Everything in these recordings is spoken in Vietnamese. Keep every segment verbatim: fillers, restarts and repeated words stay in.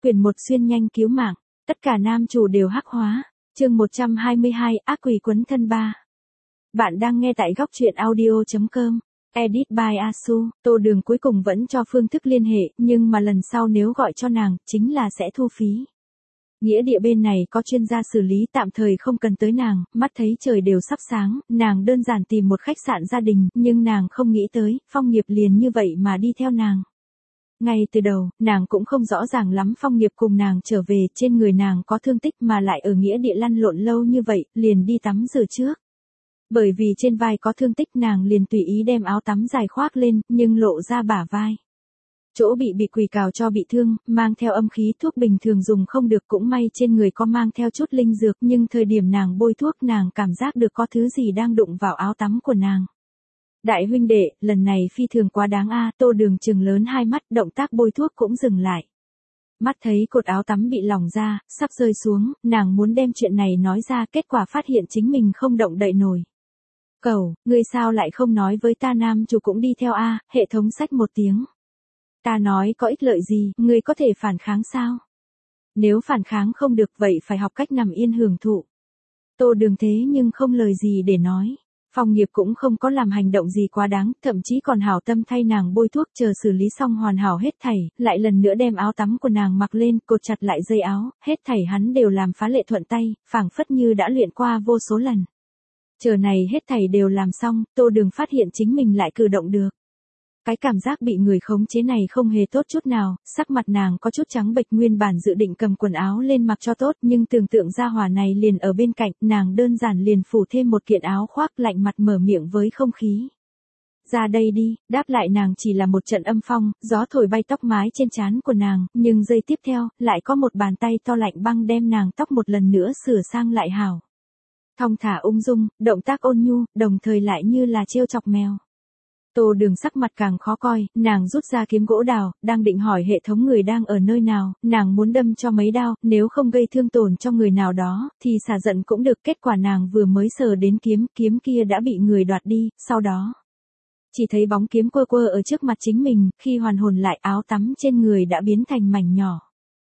Quyền một xuyên nhanh cứu mạng, tất cả nam chủ đều hắc hóa. Chương một trăm hai mươi hai, ác quỷ quấn thân ba. Bạn đang nghe tại góc truyện audio chấm com. Edit by Asu. Tô Đường cuối cùng vẫn cho phương thức liên hệ, nhưng mà lần sau nếu gọi cho nàng, chính là sẽ thu phí. Nghĩa địa bên này có chuyên gia xử lý, tạm thời không cần tới nàng, mắt thấy trời đều sắp sáng, nàng đơn giản tìm một khách sạn gia đình, nhưng nàng không nghĩ tới, Phong Nghiệp liền như vậy mà đi theo nàng. Ngay từ đầu, nàng cũng không rõ ràng lắm Phong Nghiệp cùng nàng trở về, trên người nàng có thương tích mà lại ở nghĩa địa lăn lộn lâu như vậy, liền đi tắm rửa trước. Bởi vì trên vai có thương tích nàng liền tùy ý đem áo tắm dài khoác lên, nhưng lộ ra bả vai. Chỗ bị bị quỷ cào cho bị thương, mang theo âm khí, thuốc bình thường dùng không được, cũng may trên người có mang theo chút linh dược, nhưng thời điểm nàng bôi thuốc nàng cảm giác được có thứ gì đang đụng vào áo tắm của nàng. Đại huynh đệ, lần này phi thường quá đáng a. Tô Đường trừng lớn hai mắt, động tác bôi thuốc cũng dừng lại. Mắt thấy cột áo tắm bị lỏng ra, sắp rơi xuống, nàng muốn đem chuyện này nói ra, kết quả phát hiện chính mình không động đậy nổi. Cẩu, ngươi sao lại không nói với ta, nam chủ cũng đi theo a. Hệ thống xách một tiếng. Ta nói có ích lợi gì, ngươi có thể phản kháng sao? Nếu phản kháng không được vậy phải học cách nằm yên hưởng thụ. Tô Đường thế nhưng không lời gì để nói. Phong Nghiệp cũng không có làm hành động gì quá đáng, thậm chí còn hảo tâm thay nàng bôi thuốc, chờ xử lý xong hoàn hảo hết thảy, lại lần nữa đem áo tắm của nàng mặc lên, cột chặt lại dây áo, hết thảy hắn đều làm phá lệ thuận tay, phảng phất như đã luyện qua vô số lần. Chờ này hết thảy đều làm xong, Tô Đường phát hiện chính mình lại cử động được. Cái cảm giác bị người khống chế này không hề tốt chút nào, sắc mặt nàng có chút trắng bệch, nguyên bản dự định cầm quần áo lên mặc cho tốt, nhưng tưởng tượng ra hỏa này liền ở bên cạnh, nàng đơn giản liền phủ thêm một kiện áo khoác, lạnh mặt mở miệng với không khí. Ra đây đi, đáp lại nàng chỉ là một trận âm phong, gió thổi bay tóc mái trên trán của nàng, nhưng giây tiếp theo, lại có một bàn tay to lạnh băng đem nàng tóc một lần nữa sửa sang lại hảo. Thong thả ung dung, động tác ôn nhu, đồng thời lại như là trêu chọc mèo. Tô Đường sắc mặt càng khó coi, nàng rút ra kiếm gỗ đào, đang định hỏi hệ thống người đang ở nơi nào, nàng muốn đâm cho mấy đao, nếu không gây thương tổn cho người nào đó, thì xả giận cũng được, kết quả nàng vừa mới sờ đến kiếm, kiếm kia đã bị người đoạt đi, sau đó. Chỉ thấy bóng kiếm quơ quơ ở trước mặt chính mình, khi hoàn hồn lại áo tắm trên người đã biến thành mảnh nhỏ.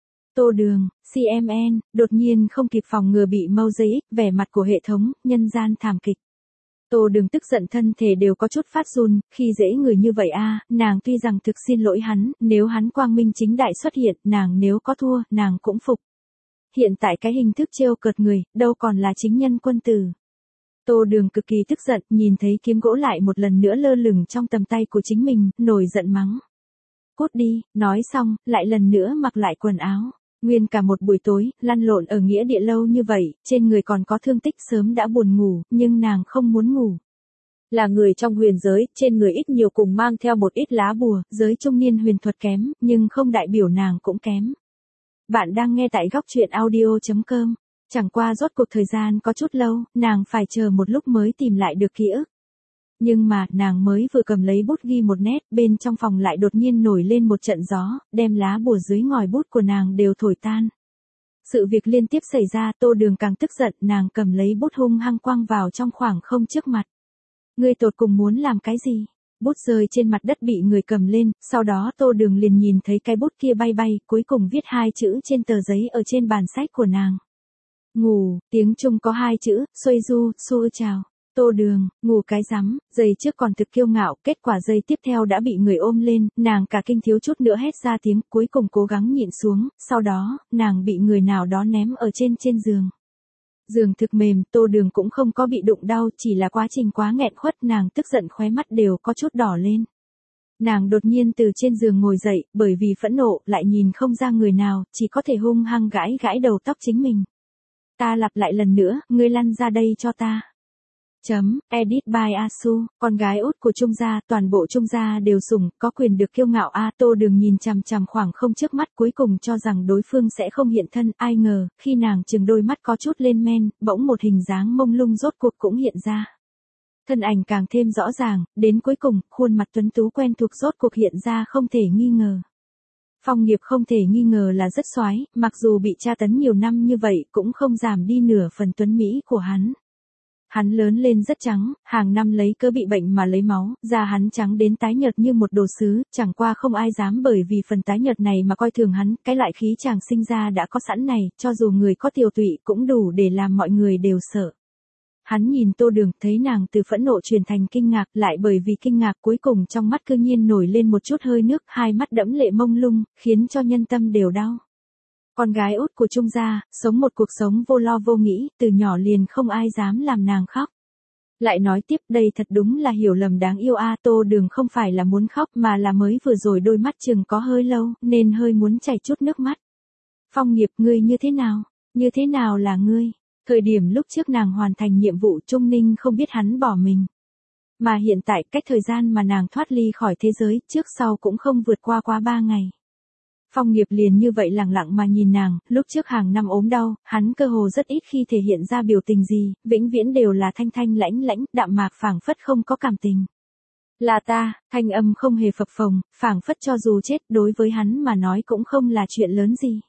Tô Đường, xê em en, đột nhiên không kịp phòng ngừa bị mâu dây ích, vẻ mặt của hệ thống, nhân gian thảm kịch. Tô Đường tức giận thân thể đều có chút phát run, khi dễ người như vậy a, nàng tuy rằng thực xin lỗi hắn, nếu hắn quang minh chính đại xuất hiện, nàng nếu có thua, nàng cũng phục. Hiện tại cái hình thức trêu cợt người, đâu còn là chính nhân quân tử. Tô Đường cực kỳ tức giận, nhìn thấy kiếm gỗ lại một lần nữa lơ lửng trong tầm tay của chính mình, nổi giận mắng. Cút đi, nói xong, lại lần nữa mặc lại quần áo. Nguyên cả một buổi tối, lăn lộn ở nghĩa địa lâu như vậy, trên người còn có thương tích, sớm đã buồn ngủ, nhưng nàng không muốn ngủ. Là người trong huyền giới, trên người ít nhiều cùng mang theo một ít lá bùa, giới trung niên huyền thuật kém, nhưng không đại biểu nàng cũng kém. Bạn đang nghe tại góc truyện audio chấm com. Chẳng qua rốt cuộc thời gian có chút lâu, nàng phải chờ một lúc mới tìm lại được ký ức. Nhưng mà, nàng mới vừa cầm lấy bút ghi một nét, bên trong phòng lại đột nhiên nổi lên một trận gió, đem lá bùa dưới ngòi bút của nàng đều thổi tan. Sự việc liên tiếp xảy ra, Tô Đường càng tức giận, nàng cầm lấy bút hung hăng quăng vào trong khoảng không trước mặt. Ngươi tột cùng muốn làm cái gì? Bút rơi trên mặt đất bị người cầm lên, sau đó Tô Đường liền nhìn thấy cái bút kia bay bay, cuối cùng viết hai chữ trên tờ giấy ở trên bàn sách của nàng. Ngủ, tiếng Trung có hai chữ, xuôi du, xu chào. Tô Đường, ngủ cái rắm, giây trước còn thực kiêu ngạo, kết quả giây tiếp theo đã bị người ôm lên, nàng cả kinh thiếu chút nữa hét ra tiếng, cuối cùng cố gắng nhịn xuống, sau đó, nàng bị người nào đó ném ở trên trên giường. Giường thực mềm, Tô Đường cũng không có bị đụng đau, chỉ là quá trình quá nghẹn khuất, nàng tức giận khóe mắt đều có chút đỏ lên. Nàng đột nhiên từ trên giường ngồi dậy, bởi vì phẫn nộ, lại nhìn không ra người nào, chỉ có thể hung hăng gãi gãi đầu tóc chính mình. Ta lặp lại lần nữa, ngươi lăn ra đây cho ta. Chấm, edit by Asu, con gái út của Trung gia, toàn bộ Trung gia đều sủng, có quyền được kiêu ngạo a. Tô Đường nhìn chằm chằm khoảng không trước mắt, cuối cùng cho rằng đối phương sẽ không hiện thân, ai ngờ, khi nàng chừng đôi mắt có chút lên men, bỗng một hình dáng mông lung rốt cuộc cũng hiện ra. Thân ảnh càng thêm rõ ràng, đến cuối cùng, khuôn mặt tuấn tú quen thuộc rốt cuộc hiện ra không thể nghi ngờ. Phong Nghiệp không thể nghi ngờ là rất soái, mặc dù bị tra tấn nhiều năm như vậy cũng không giảm đi nửa phần tuấn mỹ của hắn. Hắn lớn lên rất trắng, hàng năm lấy cớ bị bệnh mà lấy máu, da hắn trắng đến tái nhợt như một đồ sứ, chẳng qua không ai dám bởi vì phần tái nhợt này mà coi thường hắn, cái loại khí chàng sinh ra đã có sẵn này, cho dù người có tiều tụy cũng đủ để làm mọi người đều sợ. Hắn nhìn Tô Đường, thấy nàng từ phẫn nộ chuyển thành kinh ngạc, lại bởi vì kinh ngạc cuối cùng trong mắt cư nhiên nổi lên một chút hơi nước, hai mắt đẫm lệ mông lung, khiến cho nhân tâm đều đau. Con gái út của Trung gia, sống một cuộc sống vô lo vô nghĩ, từ nhỏ liền không ai dám làm nàng khóc. Lại nói tiếp, đây thật đúng là hiểu lầm đáng yêu a. Tô Đường không phải là muốn khóc mà là mới vừa rồi đôi mắt chừng có hơi lâu, nên hơi muốn chảy chút nước mắt. Phong Nghiệp, ngươi như thế nào? Như thế nào là ngươi? Thời điểm lúc trước nàng hoàn thành nhiệm vụ Trung Ninh không biết hắn bỏ mình. Mà hiện tại cách thời gian mà nàng thoát ly khỏi thế giới, trước sau cũng không vượt qua qua ba ngày. Phong Nghiệp liền như vậy lặng lặng mà nhìn nàng, lúc trước hàng năm ốm đau, hắn cơ hồ rất ít khi thể hiện ra biểu tình gì, vĩnh viễn đều là thanh thanh lãnh lãnh, đạm mạc phảng phất không có cảm tình. Là ta, thanh âm không hề phập phồng, phảng phất cho dù chết đối với hắn mà nói cũng không là chuyện lớn gì.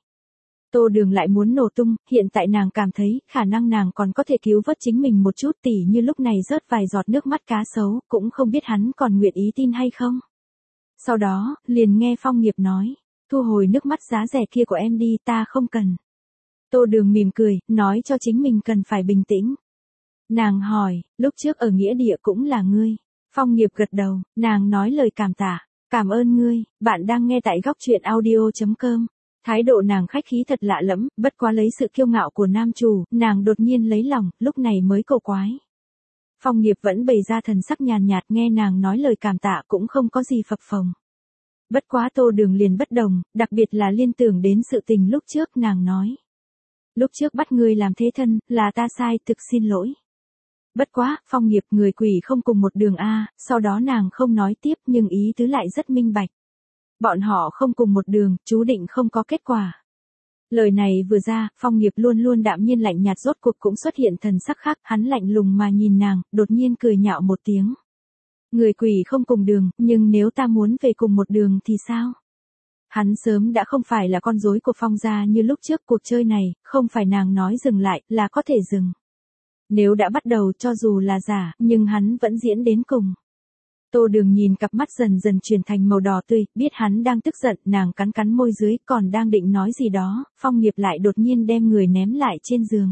Tô Đường lại muốn nổ tung, hiện tại nàng cảm thấy khả năng nàng còn có thể cứu vớt chính mình một chút, tỉ như lúc này rớt vài giọt nước mắt cá sấu, cũng không biết hắn còn nguyện ý tin hay không. Sau đó, liền nghe Phong Nghiệp nói. Thu hồi nước mắt giá rẻ kia của em đi, ta không cần. Tô Đường mỉm cười, nói cho chính mình cần phải bình tĩnh. Nàng hỏi, lúc trước ở nghĩa địa cũng là ngươi. Phong Nghiệp gật đầu, nàng nói lời cảm tạ. Cảm ơn ngươi, bạn đang nghe tại góc truyện audio chấm com. Thái độ nàng khách khí thật lạ lẫm, bất quá lấy sự kiêu ngạo của nam chủ, nàng đột nhiên lấy lòng, lúc này mới cầu quái. Phong Nghiệp vẫn bày ra thần sắc nhàn nhạt, nghe nàng nói lời cảm tạ cũng không có gì phập phồng. Bất quá Tô Đường liền bất đồng, đặc biệt là liên tưởng đến sự tình lúc trước nàng nói. Lúc trước bắt ngươi làm thế thân, là ta sai, thực xin lỗi. Bất quá, Phong Nghiệp, người quỷ không cùng một đường a. Sau đó nàng không nói tiếp nhưng ý tứ lại rất minh bạch. Bọn họ không cùng một đường, chú định không có kết quả. Lời này vừa ra, Phong Nghiệp luôn luôn đạm nhiên lạnh nhạt rốt cuộc cũng xuất hiện thần sắc khác, hắn lạnh lùng mà nhìn nàng, đột nhiên cười nhạo một tiếng. Người quỷ không cùng đường, nhưng nếu ta muốn về cùng một đường thì sao? Hắn sớm đã không phải là con rối của Phong gia như lúc trước, cuộc chơi này, không phải nàng nói dừng lại, là có thể dừng. Nếu đã bắt đầu cho dù là giả, nhưng hắn vẫn diễn đến cùng. Tô Đường nhìn cặp mắt dần dần chuyển thành màu đỏ tươi, biết hắn đang tức giận, nàng cắn cắn môi dưới, còn đang định nói gì đó, Phong Nghiệp lại đột nhiên đem người ném lại trên giường.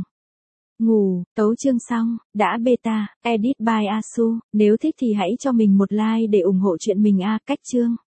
Ngủ, tấu chương xong, đã beta, edit by Asu, nếu thích thì hãy cho mình một like để ủng hộ chuyện mình a. Cách chương.